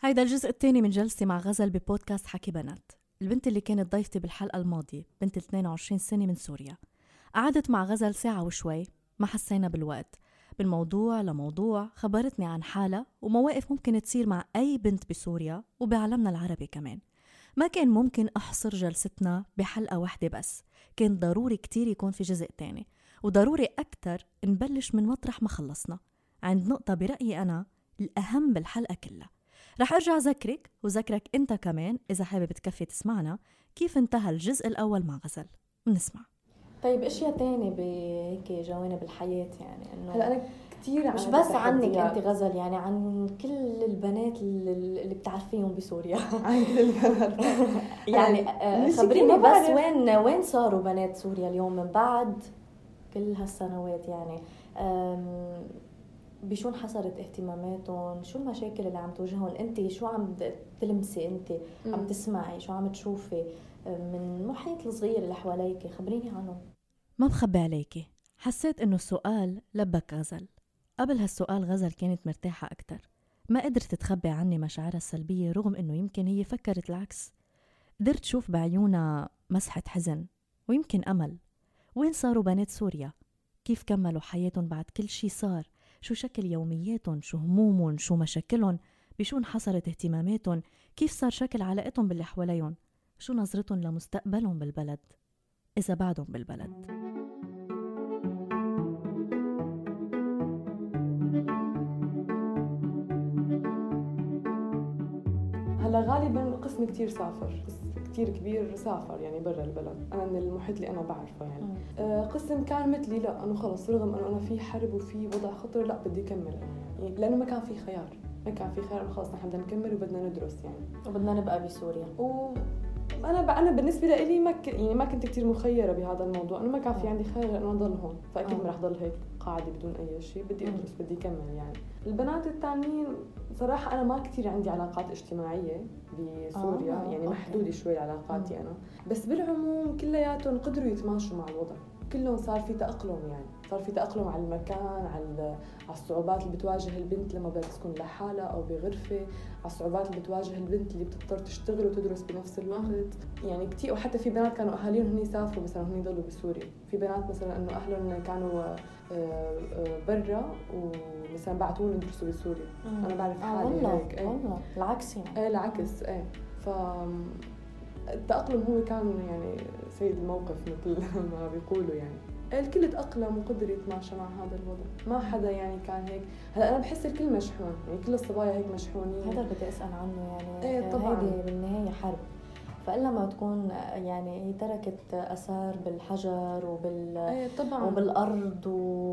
هيدا الجزء الثاني من جلستي مع غزل ببودكاست حكي بنات. البنت اللي كانت ضيفتي بالحلقة الماضية بنت 22 سنة من سوريا. قعدت مع غزل ساعة وشوي، ما حسينا بالوقت. بالموضوع لموضوع خبرتني عن حالة ومواقف ممكن تصير مع أي بنت بسوريا وبعالمنا العربي كمان. ما كان ممكن أحصر جلستنا بحلقة واحدة بس، كان ضروري كتير يكون في جزء تاني، وضروري أكتر نبلش من مطرح ما خلصنا عند نقطة برأيي أنا الأهم بالحلقة كلها. رح أرجع ذكرك وذكرك أنت كمان إذا حابب تكفي تسمعنا كيف انتهى الجزء الأول مع غزل. بنسمع. طيب اشياء تانية بهيك جوانب الحياة، يعني انه هلا انا كثير مش بس عنك انت غزل، يعني عن كل البنات اللي بتعرفيهم بسوريا. عن كل البنات يعني خبريني بس وين صاروا بنات سوريا اليوم من بعد كل هالسنوات، يعني بشو انحصرت اهتماماتهم، شو المشاكل اللي عم تواجههم انت، شو عم تلمسي انت، عم تسمعي، شو عم تشوفي من المحيط الصغير اللي حواليك، خبريني عنهم. ما بخبي عليكي، حسيت انه السؤال لبك غزل. قبل هالسؤال غزل كانت مرتاحة أكتر، ما قدرت تخبي عني مشاعرها السلبية رغم انه يمكن هي فكرت العكس. قدرت شوف بعيونها مسحة حزن ويمكن أمل. وين صاروا بنات سوريا؟ كيف كملوا حياتهم بعد كل شي صار؟ شو شكل يومياتهم؟ شو همومهم؟ شو مشاكلهم؟ بشو انحصرت اهتماماتهم؟ كيف صار شكل علاقتهم باللي حواليهم؟ شو نظرتهم لمستقبلهم بالبلد إذا بعدهم بالبلد؟ هلا غالبا قسم كتير سافر، كتير كبير سافر يعني برا البلد. انا من المحيط اللي انا بعرفه يعني قسم كان مثلي لا، انه خلص رغم انه انا في حرب وفي وضع خطر لا بدي اكمل يعني، لانه ما كان في خيار، انه خلص نحن بدنا نكمل وبدنا ندرس يعني وبدنا نبقى بسوريا. انا بالنسبه لي ما كنت كتير مخيره بهذا الموضوع، انه ما كان في عندي خيار انه اضل هون، فاكيد ما رح ضل هيك قاعده بدون اي شيء، بدي ادرس بدي اكمل يعني. البنات الثانيين صراحه انا ما كتير عندي علاقات اجتماعيه بسوريا يعني محدوده شوي علاقاتي انا، بس بالعموم كلياتهم قدروا يتماشوا مع الوضع، كلهم صار في تأقلم، يعني صار في تأقلم على المكان، على الصعوبات اللي بتواجه البنت لما بدها تسكن لحالها أو بغرفة، على الصعوبات اللي بتواجه البنت اللي بتضطر تشتغل وتدرس بنفس الوقت يعني كتير. وحتى في بنات كانوا أهاليهم هني سافروا مثلا هني ضلوا بسوريا، في بنات مثلا إنه أهلهم كانوا برا ومثلا بعتوهم يدرسوا بسوريا. أنا بعرف حالي هيك والله العكس يعني العكس التأقلم هو كان يعني سيد الموقف مثل ما بيقولوا يعني. الكل تأقلم وقدر يتماشى مع هذا الوضع، ما حدا يعني كان هيك. هلا أنا بحس الكل مشحون، يعني كل الصبايا هيك مشحونين. هذا بدي أسأل عنه يعني. طبعاً. هيدي بالنهاية حرب، فإلا ما تكون يعني هي تركت أثار بالحجر وبالأرض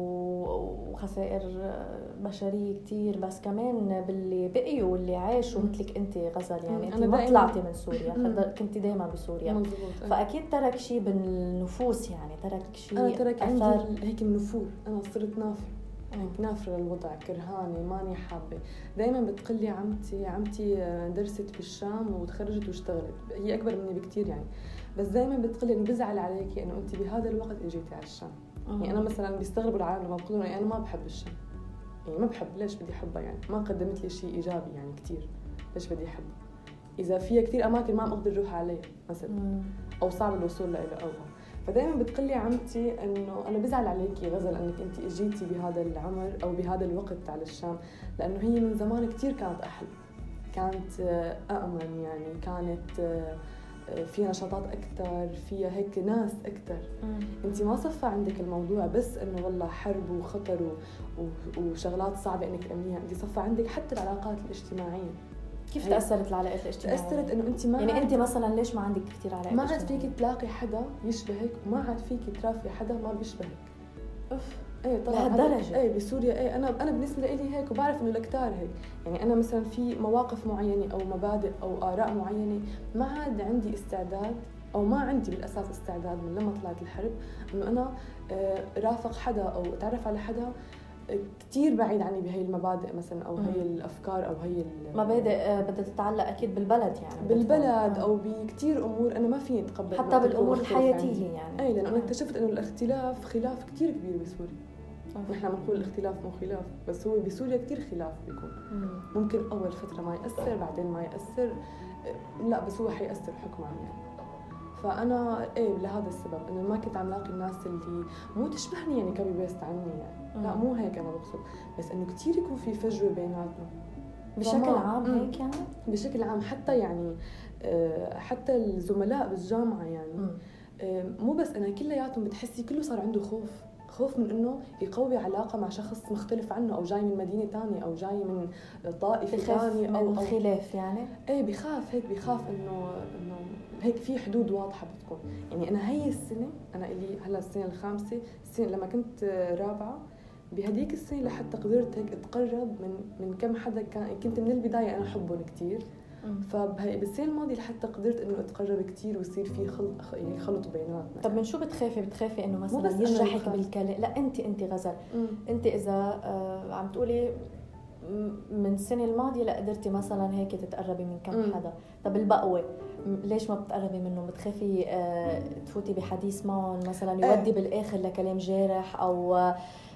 وخسائر بشرية كتير، بس كمان باللي بقيوا واللي عاشوا مثلك أنت غزل، يعني أنت ما طلعتي من سوريا، كنت دايما بسوريا. مزبوط. فأكيد ترك شيء بالنفوس، يعني ترك شيء. أنا ترك عندي هيك النفور، أنا صرت نافرة للوضع، كرهانة، ماني حابة. دايما بتقلي عمتي درست بالشام وتخرجت واشتغلت، هي أكبر مني بكتير يعني، بس دايما بتقلي إنه بزعل عليكي إنه أنت بهذا الوقت اجيتي على الشام. يعني أنا مثلا بيستغربوا العالم لما بقولوا أنا ما بحب الشام، يعني ما بحب، ليش بدي أحبها يعني؟ ما قدمت لي شيء إيجابي يعني كتير، ليش بدي أحبها؟ إذا فيها كتير أماكن ما أقدر أروح عليها مثلا، أو صعب الوصول لها أو فدايما بتقلي عمتي انه انا بزعل عليكي غزل انك انت اجيتي بهذا العمر او بهذا الوقت على الشام، لانه هي من زمان كتير كانت احلى، كانت أأمن يعني، كانت فيها نشاطات أكتر، فيها هيك ناس أكتر. أنت ما صفى عندك الموضوع بس إنه والله حرب وخطر وشغلات صعبة إنك تأمنيها، أنت صفى عندك حتى العلاقات الاجتماعية. كيف تأثرت العلاقات الاجتماعية؟ تأثرت إنه أنت ما يعني أنت مثلا ليش ما عندك كتير علاقات ما عاد فيك تلاقي حدا يشبهك، وما عاد فيك ترافقي حدا ما بيشبهك. طبعا لهالدرجة. بسوريا انا بالنسبه لي هيك، وبعرف انه الكتار هيك يعني. انا مثلا في مواقف معينه او مبادئ او اراء معينه ما عاد عندي استعداد، او ما عندي بالاساس استعداد من لما طلعت الحرب انه انا رافق حدا او اتعرف على حدا كتير بعيد عني بهي المبادئ مثلا، او هي الافكار، او هي مبادئ بدها تتعلق اكيد بالبلد، يعني بالبلد او بكتير امور انا ما فيني اتقبل، حتى بالامور الحياتيه يعني. لانه انا اكتشفت انه الاختلاف خلاف كتير كبير بسوريا، نحن بنقول الاختلاف مو خلاف، بس هو بسوريا كتير خلاف بيكون. ممكن أول فترة ما يأثر، بعدين ما يأثر، لا بس هو حيأثر حكما يعني. فأنا لهذا السبب إنه ما كنت عم لاقي الناس اللي مو تشبهني يعني كوبي بيست عني يعني. لا مو هيك أنا بقصد، بس إنه كتير يكون في فجوة بيناتنا بشكل عام هيك يعني. بشكل عام حتى يعني حتى الزملاء بالجامعة يعني مو بس أنا كلياتهم بتحسي كله صار عنده خوف من إنه يقوي علاقة مع شخص مختلف عنه أو جاي من مدينة تانية أو جاي من طائفة ثانية أو خلاف يعني. بخاف إنه هيك في حدود واضحة بتكون يعني. أنا هي السنة أنا اللي هلا السنة الخامسة، السنة لما كنت رابعة بهديك السنة لحتى قدرت هيك أتقرب من كم حدا كنت من البداية أنا أحبهم كتير. فبالسنة الماضية لحتى قدرت إنه أتقرب كتير ويصير في يعني خلط بيناتنا. طب من شو بتخافي إنه مثلا يجرحك بالكلام؟ لا أنت غزل، أنت إذا عم تقولي من السنة الماضية لا قدرتي مثلا هيك تتقربي من كم حدا، طب البقوة ليش ما بتقربي منه؟ بتخافي تفوتي بحديث معهم مثلا يودي بالآخر لكلام جارح، أو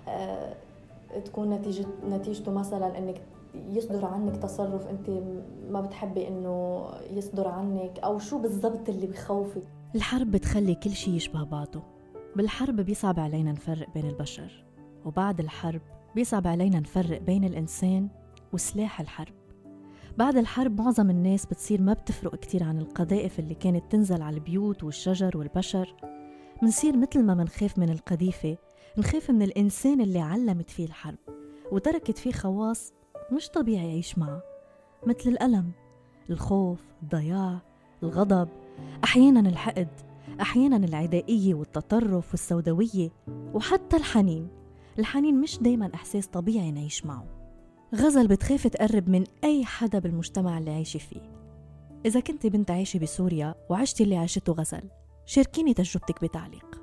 تكون نتيجته مثلا إنك يصدر عنك تصرف أنت ما بتحبي إنه يصدر عنك، أو شو بالضبط اللي بخوفك؟ الحرب بتخلي كل شيء يشبه بعضه. بالحرب بيصعب علينا نفرق بين البشر، وبعد الحرب بيصعب علينا نفرق بين الإنسان وسلاح الحرب. بعد الحرب معظم الناس بتصير ما بتفرق كتير عن القذائف اللي كانت تنزل على البيوت والشجر والبشر. منصير مثل ما منخاف من القذيفة نخاف من الإنسان اللي علمت فيه الحرب وتركت فيه خواص مش طبيعي يعيش معه، مثل الألم، الخوف، الضياع، الغضب، أحياناً الحقد، أحياناً العدائية والتطرف والسوداوية، وحتى الحنين مش دايماً إحساس طبيعي نعيش معه. غزل بتخاف تقرب من أي حدا بالمجتمع اللي عايشة فيه. إذا كنت بنت عايشة بسوريا وعشتي اللي عاشته غزل، شاركيني تجربتك بتعليق.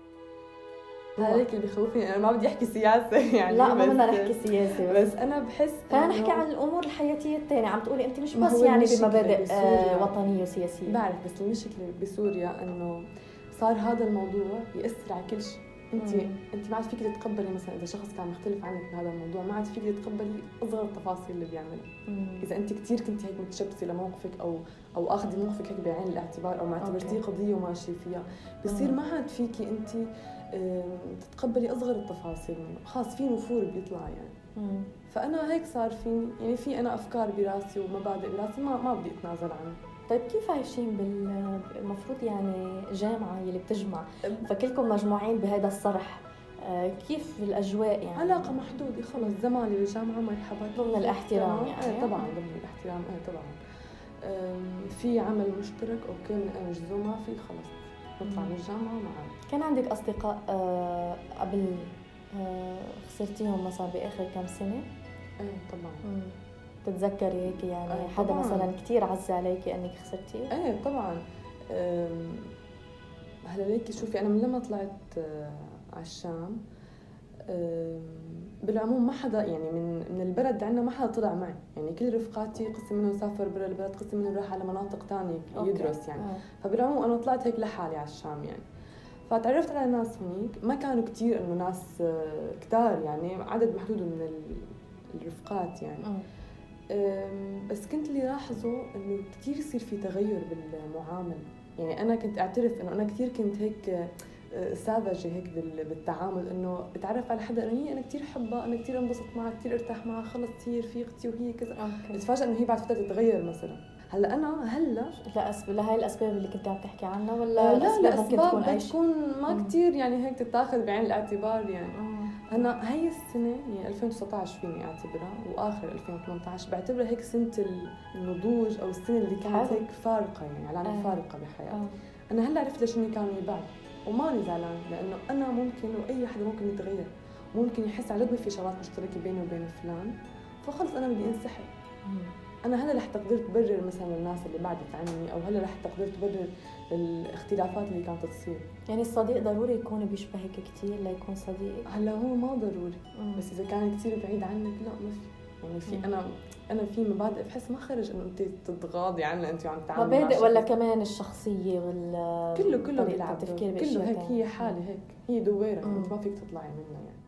هيك اللي بيخوفني أنا ما بدي أحكي سياسة يعني. لا ما بدنا نحكي سياسة، بس أنا بحس خلينا نحكي عن الأمور الحياتية التانية. عم تقولي أنت مش بس يعني بمبادئ وطنية وسياسية. بعرف، بس المشكلة بسوريا إنه صار هذا الموضوع يأثر على كل شيء. أنت ما عاد فيك تتقبلي مثلا إذا شخص كان مختلف عنك بهذا الموضوع، ما عاد فيك تتقبلي أصغر التفاصيل اللي بيعملها. إذا أنت كتير كنت هيك متشبثة لموقفك أو أخذي موقفك هيك بعين الاعتبار أو معتبرتيه قضية وماشي فيها، بصير ما عاد فيكي أنت تتقبلي أصغر التفاصيل منه، خاص في نفور بيطلع يعني. فأنا هيك صار فيني يعني في أنا أفكار براسي ومبادئ براسي ما بدي أتنازل عنها. طيب كيف عايشين المفروض يعني جامعة اللي بتجمع، فكلكم مجموعين بهذا الصرح، كيف الأجواء يعني؟ علاقة محدودة خلص، زمالي بالجامعة مرحبا ضمن الاحترام يعني. طبعا ضمن الاحترام طبعا. في عمل مشترك أوكي من أنجزه، ما في خلص نطلع من الجامعة معاً. كان عندك أصدقاء قبل خسرتيهم مثلا بآخر كم سنة؟ طبعاً. تتذكري هيك يعني حدا مثلا كتير عز عليكي أنك خسرتيه؟ طبعاً. هلا ليكي شوفي أنا من لما طلعت على الشام بالعموم ما حدا يعني من البلد عندنا ما حدا طلع معي يعني. كل رفقاتي قسم منهم سافر برا البلد، قسم منهم راح على مناطق تانية يدرس يعني. فبالعموم أنا طلعت هيك لحالي على الشام يعني. فتعرفت على ناس هنيك ما كانوا كتير، إنه ناس كتار يعني، عدد محدود من الرفقات يعني. بس كنت اللي لاحظه إنه كتير يصير في تغير بالمعاملة يعني. أنا كنت أعترف إنه أنا كتير كنت هيك ساذجة هيك بالتعامل، إنه اتعرف على حدا إنه أنا كتير حبها، أنا كتير انبسط معها، كتير ارتاح معها، خلص هي رفيقتي وهي كذا. اتفاجأ إنه هي بعد فترة تتغير مثلا. هلا أنا لهي الأسباب اللي كنت عم تحكي عنها ولا الأسباب بتكون ما كتير يعني هيك تتاخذ بعين الاعتبار يعني. أنا هاي السنة يعني 2019 فيني أعتبرها وآخر 2018 بعتبرها هيك سنة النضوج أو السنة اللي كانت هيك فارقة يعني علامة فارقة بحياتي. أنا هلا عرفت ليش إني كانوا بعد وماني زعلان، لأنه أنا ممكن وأي حدا ممكن يتغير، ممكن يحس على قد في شغلات مشتركة بيني وبين فلان فخلص أنا بدي انسحب. أنا هلا رح تقدر تبرر مثلا الناس اللي بعدت عني، أو هلا رح تقدر تبرر الاختلافات اللي كانت تصير. يعني الصديق ضروري يكون بيشبهك كتير ليكون صديق؟ هلا هو ما ضروري. بس إذا كان كتير بعيد عنك لا ما في يعني. في أنا في مبادئ بحس ما خرج إنه أنت تتغاضي عنها أنت وعم تعاملي مبادئ ولا كمان الشخصية كله بيلعب كله هيك. هي حالة هيك، هي دويرة أنت ما فيك تطلعي منها يعني.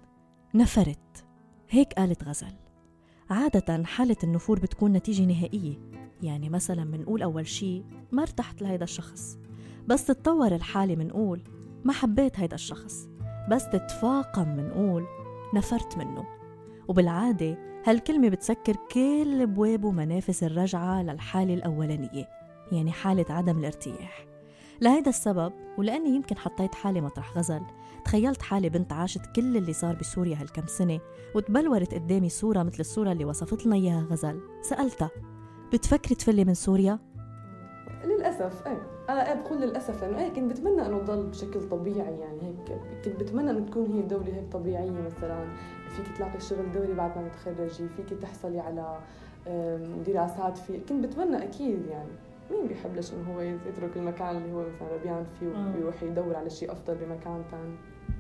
نفرت. هيك قالت غزل. عادة حالة النفور بتكون نتيجة نهائية، يعني مثلا منقول أول شي ما ارتحت لهيدا الشخص، بس تتطور الحالة منقول ما حبيت هيدا الشخص، بس تتفاقم منقول نفرت منه. وبالعادة هالكلمة بتسكر كل أبواب ومنافذ الرجعة للحالة الأولانية، يعني حالة عدم الارتياح. لهيدا السبب، ولأني يمكن حطيت حالي مطرح غزل، تخيلت حالي بنت عاشت كل اللي صار بسوريا هالكم سنة، وتبلورت قدامي صورة مثل الصورة اللي وصفت لنا إياها غزل. سألتها بتفكري تفلي من سوريا؟ للأسف أنا بقول للأسف، لأنه كنت بتمنى أنه ضل بشكل طبيعي، يعني هيك كنت بتمنى أنه تكون هي الدولة هيك طبيعية، مثلا فيك تلاقي شغل دولي بعد ما تتخرجي، فيك تحصلي على دراسات فيه. كنت بتمنى أكيد، يعني مين بيحبلش إنه هو يترك المكان اللي هو مثلا ربيان فيه ويروح يدور على شيء أفضل بمكان تاني.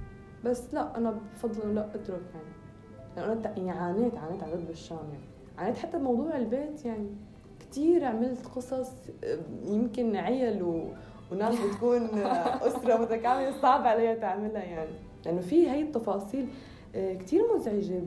بس لا، أنا بفضل إنه لا أترك، يعني أنا يعني عانيت على ضد بالشام، يعني عانيت حتى بموضوع البيت، يعني كتير عملت قصص، يمكن عيل وناس بتكون أسرة متكاملة صعب عليها تعملها، يعني لأنه في هاي التفاصيل كتير مزعجة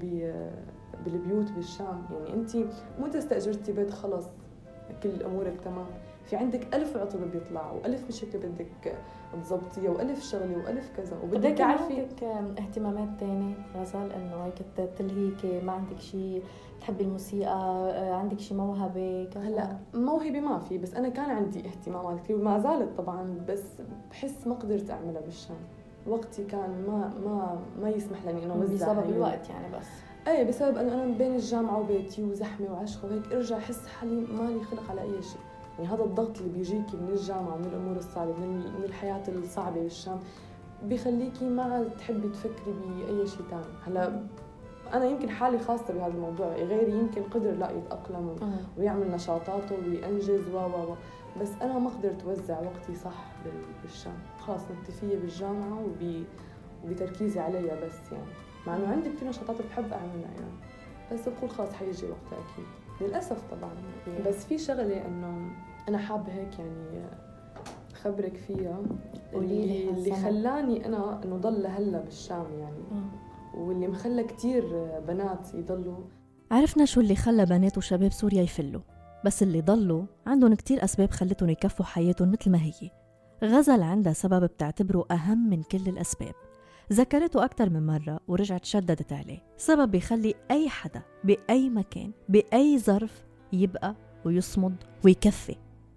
بالبيوت بالشام. يعني أنت مو تستأجرتي بيت خلص كل أمورك تمام، في عندك 1000 عطل بيطلع و1000 مشكلة بدك تضبطيها و1000 شغلة و1000 كذا، وبدك تعرفي عندك اهتمامات تانية غزل، إنه هيك تلهيكي، ما عندك شيء، تحبي الموسيقى، عندك شيء موهبة كذا؟ هلا موهبة ما في، بس أنا كان عندي اهتمامات كثير وما زالت طبعا، بس بحس ما قدرت أعملها بالشام. وقتي كان ما يسمح لي إنه أوزع بسبب الوقت يعني. بس بسبب أنه أنا بين الجامعة وبيتي وزحمة وعشقة وهيك أرجع أحس حالي مالي خلق على أي شيء. يعني هذا الضغط اللي بيجيكي من الجامعة ومن الأمور الصعبة من الحياة الصعبة بالشام بيخليكي ما تحبي تفكري بأي شيء تاني. هلا أنا يمكن حالي خاصة بهذا الموضوع، غيري يمكن قدر لا يتأقلم ويعمل نشاطاته وينجز بس أنا ما قدرت أوزع وقتي صح بالشام. خلاص مكتفية بالجامعة وبتركيزي عليها بس، يعني مع إنه عندي كثير نشاطات بحب أعملها يعني، بس بقول خلاص حيجي وقتها أكيد للأسف طبعا. بس في شغلة إنه أنا حابة هيك يعني خبرك فيها، اللي خلاني أنا إنه ضل هلا بالشام يعني، واللي مخلى كتير بنات يضلوا. عرفنا شو اللي خلى بنات وشباب سوريا يفلوا، بس اللي ضلوا عندهم كتير أسباب خلتهم يكفوا حياتهم مثل ما هي. غزل عندها سبب بتعتبره أهم من كل الأسباب، ذكرته أكتر من مرة ورجعت شددت عليه. سبب بيخلي أي حدا بأي مكان بأي ظرف يبقى ويصمد ويكفي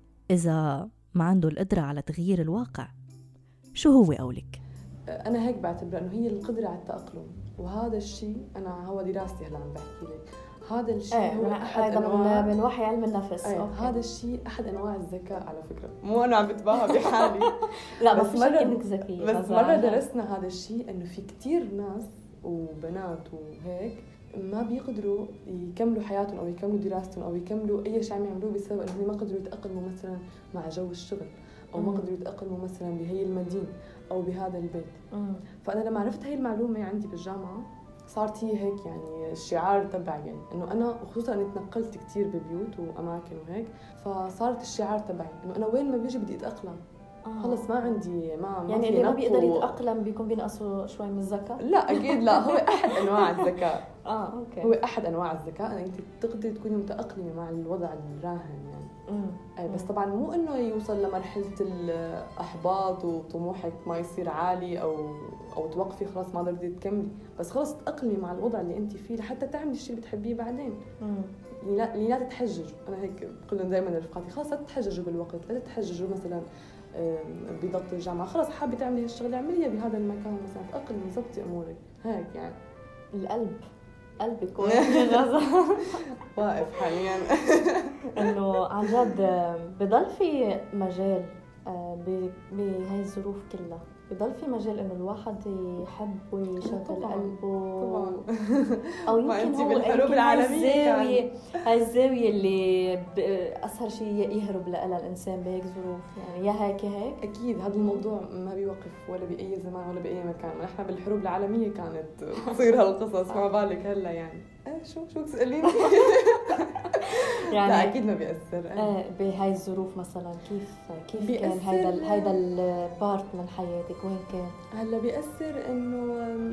إذا ما عنده القدرة على تغيير الواقع. شو هو قولك؟ أنا هيك بعتبر إنه هي القدرة على التأقلم، وهذا الشيء أنا هو دراستي هلا عم بحكي لك. هذا الشيء هو أحد أنواع من وحي علم النفس. هذا الشيء أحد أنواع الذكاء على فكرة، مو أنا عم بتباهى بحالي لا بس مرة إنك ذكية. بس مرة درسنا هذا الشيء، إنه في كتير ناس وبنات وهيك ما بيقدروا يكملوا حياتهم أو يكملوا دراستهم أو يكملوا أي شيء عم يعملوه بسبب إنهم ما قدروا يتأقلموا مثلا مع جو الشغل، أو ما قدروا يتأقلموا مثلا بهي المدينة أو بهذا البيت. فأنا لما عرفت هاي المعلومة عندي بالجامعة صارت هي هيك يعني الشعار تبعي، يعني إنه أنا وخصوصا أني تنقلت كتير ببيوت وأماكن وهيك، فصارت الشعار تبعي إنه أنا وين ما بيجي بدي أتأقلم. خلص ما عندي ما يعني اللي ما بيقدر يتأقلم بيكون بينقصه شوي من الذكاء. لا أكيد لا، هو أحد أنواع الذكاء. أوكي. هو أحد أنواع الذكاء أن أنت تقدري تكوني متأقلمة مع الوضع الراهن يعني. بس طبعا مو إنه يوصل لمرحلة الإحباط وطموحك ما يصير عالي أو توقفي خلاص ما قدرتي تكملي، بس خلاص تأقلمي مع الوضع اللي أنت فيه لحتى تعملي الشيء اللي بتحبيه بعدين. لا تتحججوا. أنا هيك بقول لهم دائما لرفقاتي خلاص لا تتحججوا بالوقت، لا تتحججوا مثلا بضبط الجامعة. خلاص حابة تعملي هالشغلة اعمليها بهذا المكان مثلا، تأقلمي ضبطي أمورك هيك يعني. القلب يكون واقف حاليا إنه عن جد بضل في مجال بهاي الظروف كلها، بضل في مجال إنه الواحد يحب ويشغل قلبه طبعا. أو يمكن هو بالحروب العالمية هاي الزاوية اللي أسهل شيء يهرب لها الإنسان بهيك ظروف، يعني يا هيك أكيد هذا الموضوع ما بيوقف ولا بأي زمان ولا بأي مكان. نحن بالحروب العالمية كانت تصير هالقصص، ما بالك هلا يعني شو تسأليني يعني لا أكيد ما بيأثر. بهاي الظروف مثلا كيف كان هيدا البارت من حياتك وين كان؟ هلا بيأثر إنه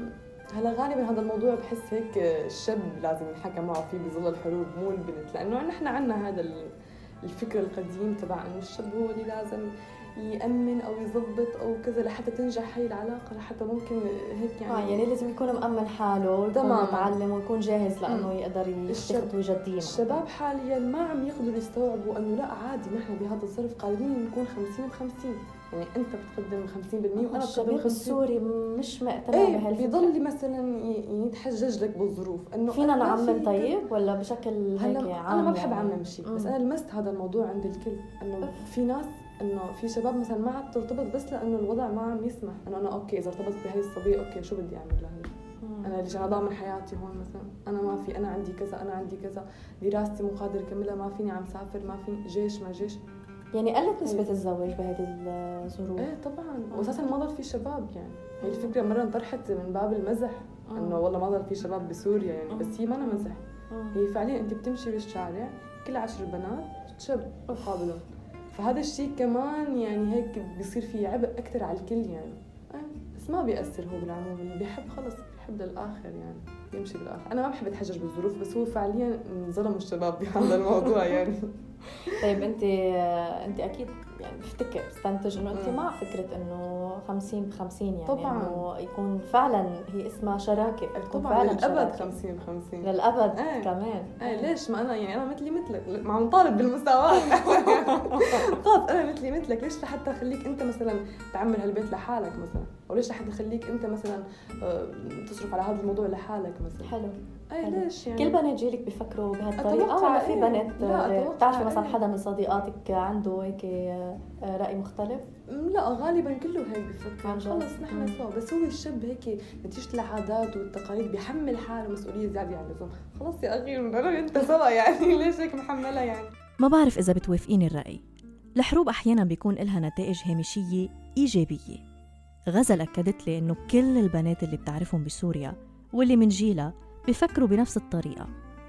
هلا غالبا هذا الموضوع بحس هيك الشاب لازم ينحكى معه فيه بظل الحروب مو البنت، لانه نحن عندنا هذا الفكر القديم تبع انه الشاب هو اللي لازم يأمن او يضبط او كذا لحتى تنجح هي العلاقه، لحتى ممكن هيك يعني لازم يكون مأمن حاله ويكون متعلم ويكون جاهز لانه يقدر يتخذ خطوه جديه. الشباب حاليا ما عم يقدروا يستوعبوا انه لا عادي نحن بهذا الظرف قادرين نكون 50-50، يعني انت بتقدم 50% وانا بقدم 50%. السوري مش مقتنع بهالفكره، بيضل مثلا يتحجج لك بالظروف انه فينا نعمم طيب ولا بشكل هيك عام. انا ما بحب اعمم شيء، بس انا لمست هذا الموضوع عند الكل انه في ناس انه في شباب مثلا ما عم ترتبط بس لانه الوضع ما عم يسمح، انه انا اوكي اذا ارتبطت بهي الصبيه اوكي شو بدي اعمل لها، انا ليش انا ضامن حياتي هون مثلا، انا ما في، انا عندي كذا، انا عندي كذا، دراستي مو قادر اكملها، ما فيني عم سافر، ما فيني جيش ما جيش. يعني قلت نسبة الزواج بهذه الظروف. ايه طبعا، واساسا ما ضل في شباب، يعني هي الفكرة مرة انطرحت من باب المزح انه والله ما ضل في شباب بسوريا يعني، بس هي ما أنا مزح، هي فعليا انت بتمشي بالشارع كل 10 بنات شاب مقابلهم، فهذا الشيء كمان يعني هيك بيصير فيه عبء اكثر على الكل يعني. بس ما بيأثر هو بالعموم، اللي بيحب خلص بيحب للآخر يعني يمشي بالآخر. أنا ما بحب أتحجج بالظروف، بس هو فعليا ظلموا الشباب بهذا الموضوع يعني. طيب أنت أكيد يعني بفتكر استنتج إنه أنت مع فكرة إنه 50-50 يعني طبعاً. إنه يكون فعلاً هي اسمها شراكة، تكون طبعاً فعلاً للأبد شراكة. 50-50 للأبد كمان. ليش ما أنا يعني أنا مثلك ما عم طالب بالمساواة. خلاص أنا مثلك ليش لحتى أخليك أنت مثلاً تعمل هالبيت لحالك مثلاً، أو ليش لحتى أخليك أنت مثلاً تصرف على هذا الموضوع لحالك مثلاً. حلو. ليش يعني كل بنات جيلك بيفكروا بهالطريقة ولا في بنات بتعرفي مثلا حدا من صديقاتك عنده هيك رأي مختلف؟ لا غالبا كله هيك بفكر خلص نحن سوا، بس هو الشاب هيك نتيجة العادات والتقاليد بيحمل حاله مسؤولية زيادة عن اللزوم. خلص يا أخي أنا أنت سوا يعني ليش هيك محملة يعني. ما بعرف إذا بتوافقيني الرأي، الحروب أحيانا بيكون إلها نتائج هامشية إيجابية. غزل أكدت لي إنه كل البنات اللي بتعرفهم بسوريا واللي من جيلها بيفكروا بنفس الطريقة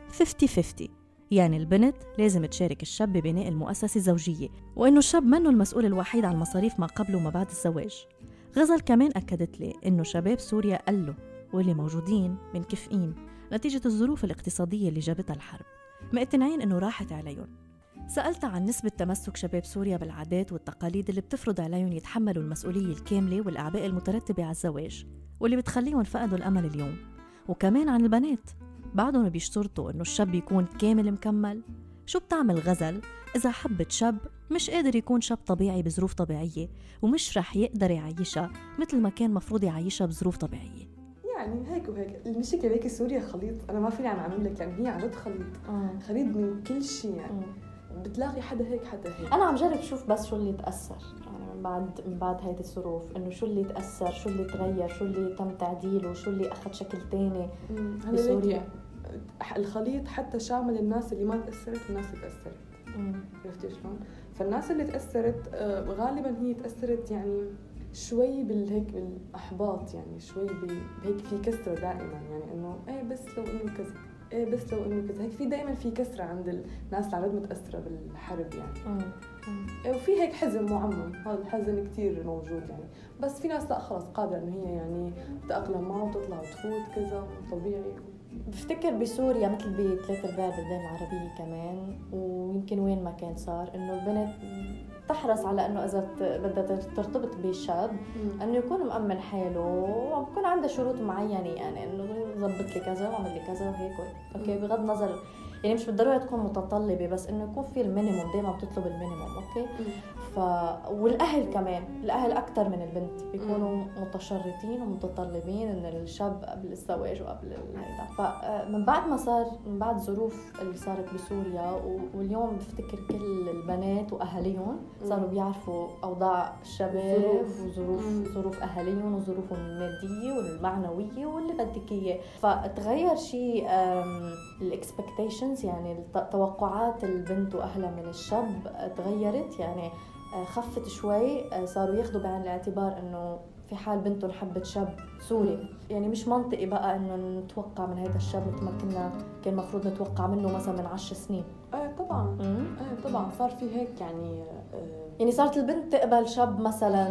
50-50، يعني البنت لازم تشارك الشاب ببناء المؤسسة الزوجية، وإنه الشاب منه المسؤول الوحيد عن المصاريف ما قبل وما بعد الزواج. غزل كمان أكدت لي إنه شباب سوريا قلوا واللي موجودين منكفئين نتيجة الظروف الاقتصادية اللي جابتها الحرب، مقتنعين إنه راحت عليهم. سألت عن نسبة تمسك شباب سوريا بالعادات والتقاليد اللي بتفرض عليهم يتحملوا المسؤولية الكاملة والأعباء المترتبة على الزواج واللي بتخليهم فقدوا الأمل اليوم، وكمان عن البنات بعدهم بيشترطوا إنه الشاب يكون كامل مكمل. شو بتعمل غزل إذا حبت شاب مش قادر يكون شاب طبيعي بظروف طبيعية ومش رح يقدر يعيشها مثل ما كان مفروض يعيشها بظروف طبيعية؟ يعني هيك وهيك المشكلة هيك سوريا خليط، أنا ما فيني عم أعمل لك يعني هي عن جد خليط من كل شيء يعني. بتلاقي حدا هيك حدا هيك. أنا عم جرب شوف بس شو اللي تأثر يعني من بعد هيدي الظروف، إنه شو اللي تأثر، شو اللي تغير، شو اللي تم تعديله، شو اللي أخذ شكل تاني بسوريا. الخليط حتى شامل الناس اللي ما تأثرت والناس اللي تأثرت. عرفتي شلون؟ فالناس اللي تأثرت غالبا هي تأثرت يعني شوي بالهيك بالأحباط، يعني شوي هيك في كسرة دائما، يعني إنه بس لو إنه كذا، بس لو إنه كذا، هيك في دائما في كسرة عند الناس اللي عم متأثرة بالحرب يعني. وفي هيك حزن معمم، هذا الحزن كتير موجود يعني، بس في ناس لا خلاص قادرة إنه هي يعني تتأقلم معه وتطلع وتفوت كذا طبيعي. بفتكر بسوريا مثل ب3/4 البلدان العربية كمان، ويمكن وين ما كان صار إنه البنت تحرص على إنه إذا بدها ترتبط بشاب إنه يكون مأمن حاله ويكون عنده شروط معينة، يعني إنه ضبط لي كذا وعمل لي كذا وهيك أوكي، بغض النظر يعني مش بالضرورة تكون متطلبة، بس إنه يكون في المينيموم، دايما بتطلب المينيموم أوكي. والأهل كمان، الأهل أكتر من البنت بيكونوا متشرطين ومتطلبين إن الشاب قبل الزواج وقبل هيدا. فمن بعد ما صار، من بعد ظروف اللي صارت بسوريا، واليوم بفتكر كل البنات وأهاليهم صاروا بيعرفوا أوضاع الشباب وظروف أهاليهم وظروفهم المادية والمعنوية واللي بدك إياه. فتغير شيء الإكسبكتيشنز، يعني توقعات البنت وأهلها من الشاب تغيرت، يعني خفت شوي. صاروا ياخدوا بعين الاعتبار إنه في حال بنتهم حبت شاب سوري يعني مش منطقي بقى إنه نتوقع من هذا الشاب مثل ما كان مفروض نتوقع منه مثلا من 10 سنين. طبعا طبعا صار في هيك يعني صارت البنت تقبل شاب مثلا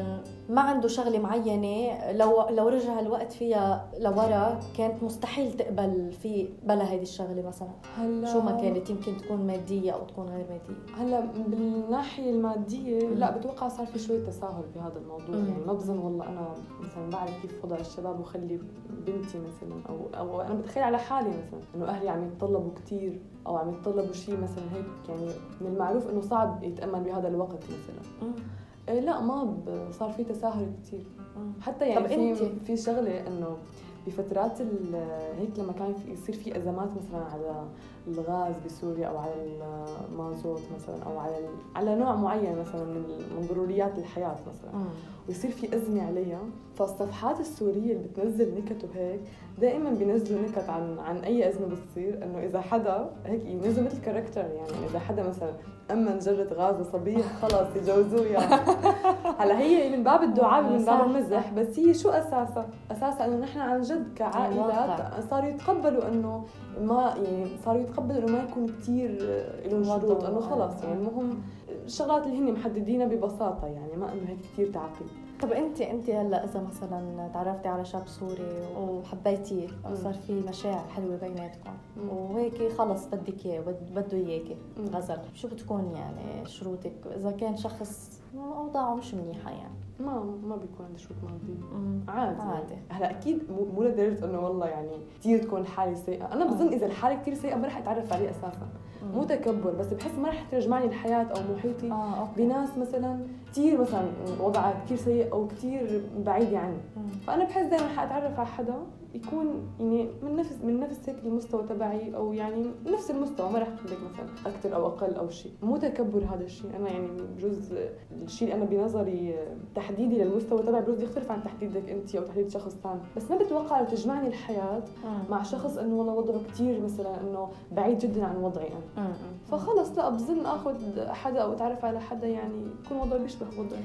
ما عنده شغلة معينة لو رجع الوقت فيها لورا كانت مستحيل تقبل في بلا هذه الشغلة مثلا؟ هلا شو ما كانت، يمكن تكون مادية أو تكون غير مادية. هلا بالناحية المادية لا بتوقع صار في شوية تساهل بهذا الموضوع. يعني ما بظن والله أنا مثلا بعرف كيف وضع الشباب وخلي بنتي مثلا أو أنا بتخيل على حالي مثلا إنه أهلي عم يتطلبوا كتير أو عم يتطلبوا شيء مثلا هيك. يعني من المعروف إنه صعب يتأمن بهذا الوقت مثلا. لا ما صار في تساهل كتير. حتى يعني في شغله انه بفترات هيك لما كان يصير في ازمات مثلا على الغاز بسوريا او على المازوت مثلا او على نوع معين مثلا من ضروريات الحياه مثلا ويصير في ازمه عليها، فالصفحات السوريه اللي بتنزل نكت وهيك دائما بينزلوا نكت عن اي ازمه بتصير. انه اذا حدا هيك ينزل مثل كاركتر، يعني اذا حدا مثلا اما جرة غاز صبيه خلاص يجوزوه يعني. هلا هي من باب الدعابه من باب المزح، بس هي شو اساسا انه نحن عن جد كعائلات صاروا يتقبلوا انه ما يعني صاروا يتقبلوا انه ما يكون كتير لهم شروط، انه خلاص يعني المهم الشغلات اللي هن محددينها ببساطه، يعني ما انه هيك كتير تعقيد. طب انت هلا اذا مثلا تعرفتي على شاب سوري وحبيتيه او صار في مشاعر حلوه بيناتكم وهيك خلص بدك اياه بده اياكي غزل، شو بتكون يعني شروطك اذا كان شخص اوضاعه مش منيحه؟ يعني ما بيكون عندي شروط ماديه عادي. هلا اكيد مو لدرجه انه والله يعني كثير تكون الحاله سيئه. انا بظن اذا الحاله كثير سيئه ما رح اتعرف عليه اساسا. مو تكبر، بس بحس ما رح ترجمعني الحياه او محيطي بناس مثلا كثير مثلا وضعها كثير سيء او كثير بعيد عني. فانا بحس دائما حاتعرف على حدا يكون يعني من نفس هيك المستوى تبعي او يعني نفس المستوى، ما رح اقول لك مثلا اكثر او اقل او شيء. مو تكبر هذا الشيء. انا يعني بجوز الشيء اللي انا بنظري تحديدي للمستوى تبعي بجوز يختلف عن تحديدك انت او تحديد شخص ثاني، بس ما بتوقع لو تجمعني الحياه مع شخص انه والله وضعه كثير مثلا انه بعيد جدا عن وضعي انا. فخلص لا بظن اخذ حدا او اتعرف على حدا يعني يكون وضعه بيشبه وضعي.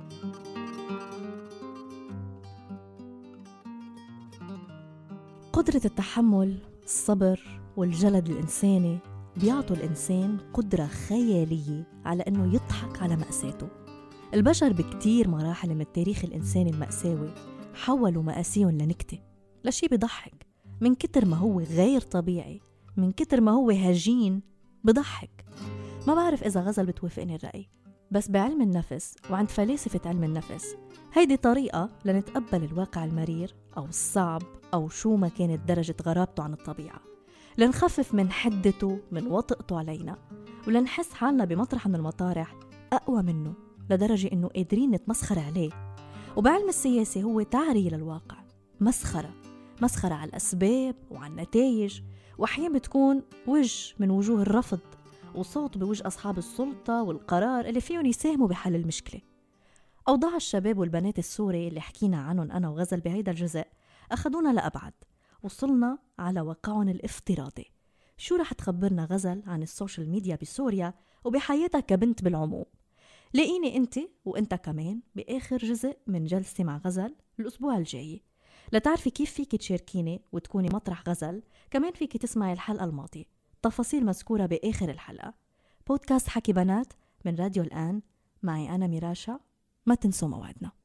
قدرة التحمل، الصبر والجلد الإنساني بيعطوا الإنسان قدرة خيالية على أنه يضحك على مأساته. البشر بكتير مراحل من التاريخ الإنساني المأساوي حولوا مآسيهم لنكتة، لشي بضحك. من كتر ما هو غير طبيعي، من كتر ما هو هجين بضحك. ما بعرف إذا غزل بتوافقني الرأي، بس بعلم النفس وعند فلاسفة علم النفس هيدي طريقة لنتقبل الواقع المرير أو الصعب أو شو ما كانت درجة غرابته عن الطبيعة، لنخفف من حدته من وطئته علينا، ولنحس حالنا بمطرح من المطارح أقوى منه لدرجة إنه قادرين نتمسخر عليه. وبعلم السياسة هو تعرية للواقع، مسخرة على الأسباب وعلى النتائج، وأحيانا بتكون وجه من وجوه الرفض وصوت بوجه أصحاب السلطة والقرار اللي فيهم يساهموا بحل المشكلة. أوضاع الشباب والبنات السوري اللي حكينا عنهم أنا وغزل بهيدا الجزء أخذونا لأبعد، وصلنا على واقعهم الافتراضي. شو رح تخبرنا غزل عن السوشيال ميديا بسوريا وبحياتها كبنت بالعموم؟ لاقيني أنت وأنت كمان بآخر جزء من جلسة مع غزل الأسبوع الجاي. لتعرفي كيف فيك تشاركيني وتكوني مطرح غزل، كمان فيك تسمعي الحلقة الماضية، تفاصيل مذكورة بآخر الحلقة. بودكاست حكي بنات من راديو الآن، معي أنا ميراشا. ما تنسوا موعدنا.